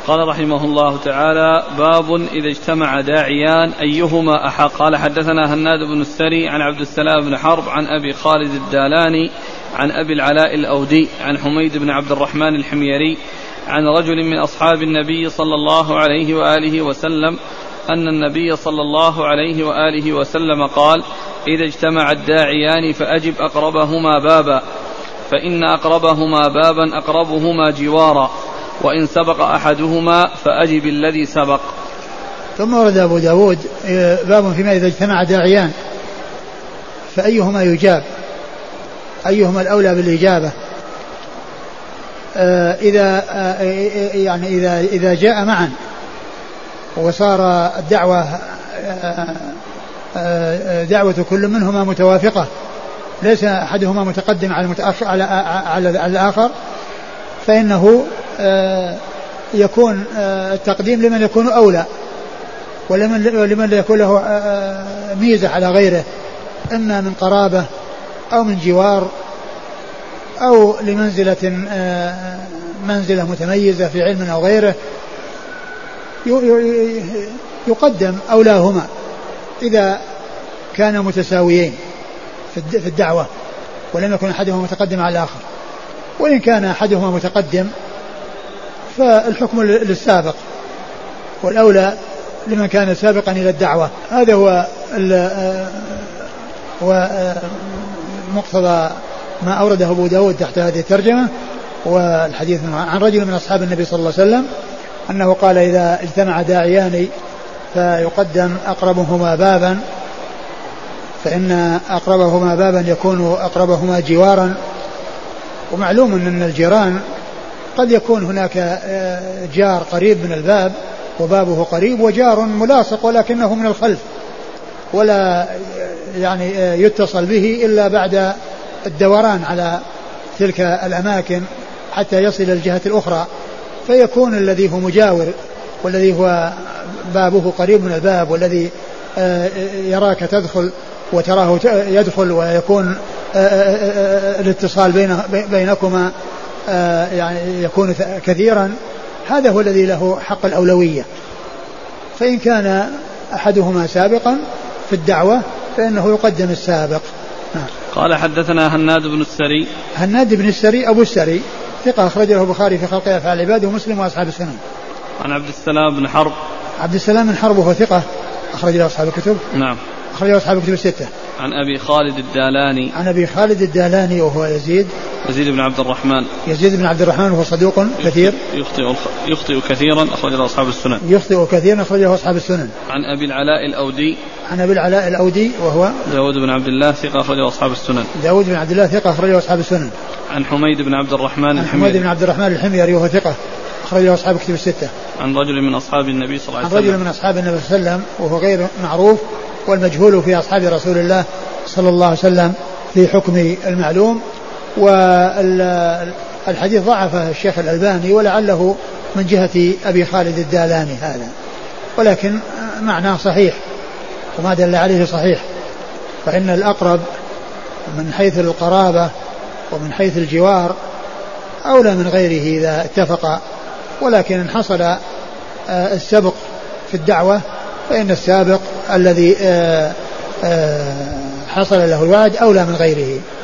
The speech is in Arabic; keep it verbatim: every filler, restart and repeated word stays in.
قال رحمه الله تعالى: باب إذا اجتمع داعيان أيهما أحق. قال حدثنا هناد بن السري عن عبد السلام بن حرب عن أبي خالد الدالاني عن أبي العلاء الأودي عن حميد بن عبد الرحمن الحميري عن رجل من أصحاب النبي صلى الله عليه وآله وسلم أن النبي صلى الله عليه وآله وسلم قال: إذا اجتمع الداعيان فأجب أقربهما بابا، فإن أقربهما بابا أقربهما جوارا، وإن سبق أحدهما فأجب الذي سبق. ثم ورد أبو داود باب فيما إذا اجتمع داعيان فأيهما يجاب، أيهما الأولى بالإجابة. إذا يعني إذا إذا جاء معا وصار الدعوة دعوة كل منهما متوافقة، ليس أحدهما متقدم على المتأخر على على الآخر، فإنه يكون التقديم لمن يكون أولى، ولمن لمن يكون له ميزة على غيره، إما من قرابة أو من جوار أو لمنزلة منزلة متميزة في علم أو غيره، يقدم أولاهما إذا كانوا متساويين في الدعوة ولم يكن أحدهما متقدم على الآخر. وإن كان أحدهما متقدم فالحكم للسابق، والأولى لمن كان سابقا إلى الدعوة. هذا هو مقتضى ما أورده أبو داود تحت هذه الترجمة. والحديث عن رجل من أصحاب النبي صلى الله عليه وسلم أنه قال: إذا اجتمع داعيان فيقدم أقربهما بابا، فإن أقربهما بابا يكون أقربهما جوارا. ومعلوم أن الجيران قد يكون هناك جار قريب من الباب وبابه قريب، وجار ملاصق ولكنه من الخلف ولا يعني يتصل به إلا بعد الدوران على تلك الأماكن حتى يصل الجهة الأخرى، فيكون الذي هو مجاور والذي هو بابه قريب من الباب والذي يراك تدخل وتراه يدخل، ويكون الاتصال بين بينكما يعني يكون كثيرا، هذا هو الذي له حق الأولوية. فإن كان أحدهما سابقا في الدعوة فإنه يقدم السابق. قال حدثنا هناد بن السري. هناد بن السري أبو السري ثقة أخرج له البخاري في خلق أفعال العباد ومسلم وأصحاب السنن. عن عبد السلام بن حرب. عبد السلام بن حرب وهو ثقة أخرج له أصحاب الكتب. نعم. أخرج له أصحاب الكتب الستة. عن أبي خالد الدالاني. عن أبي خالد الدالاني وهو يزيد يزيد بن عبد الرحمن. يزيد بن عبد الرحمن وهو صدوق كثير. يخطئ يخطئ كثيرا أخرج له أصحاب السنن. يخطئ كثيرا أخرج له أصحاب السنن. عن أبي العلاء الأودي. عن أبي العلاء الأودي وهو داود بن عبد الله ثقة أخرج له أصحاب السنن. داود بن عبد الله ثقة أخرج له أصحاب السنن. عن حميد بن عبد الرحمن الحميري. عن حميد بن عبد الرحمن الحميري وهو ثقة أخرج له أصحاب الكتب الستة. عن رجل من أصحاب النبي صلى الله عليه وسلم. عن رجل من أصحاب النبي صلى الله عليه وسلم وهو غير معروف والمجهول في أصحاب رسول الله صلى الله عليه وسلم في حكم المعلوم. والحديث ضعفه الشيخ الألباني ولعله من جهة أبي خالد الدالاني هذا، ولكن معناه صحيح وما دل عليه صحيح، فإن الأقرب من حيث القرابة ومن حيث الجوار أولى من غيره إذا اتفق، ولكن إن حصل السبق في الدعوة فإن السابق الذي حصل له الوعد أولى من غيره.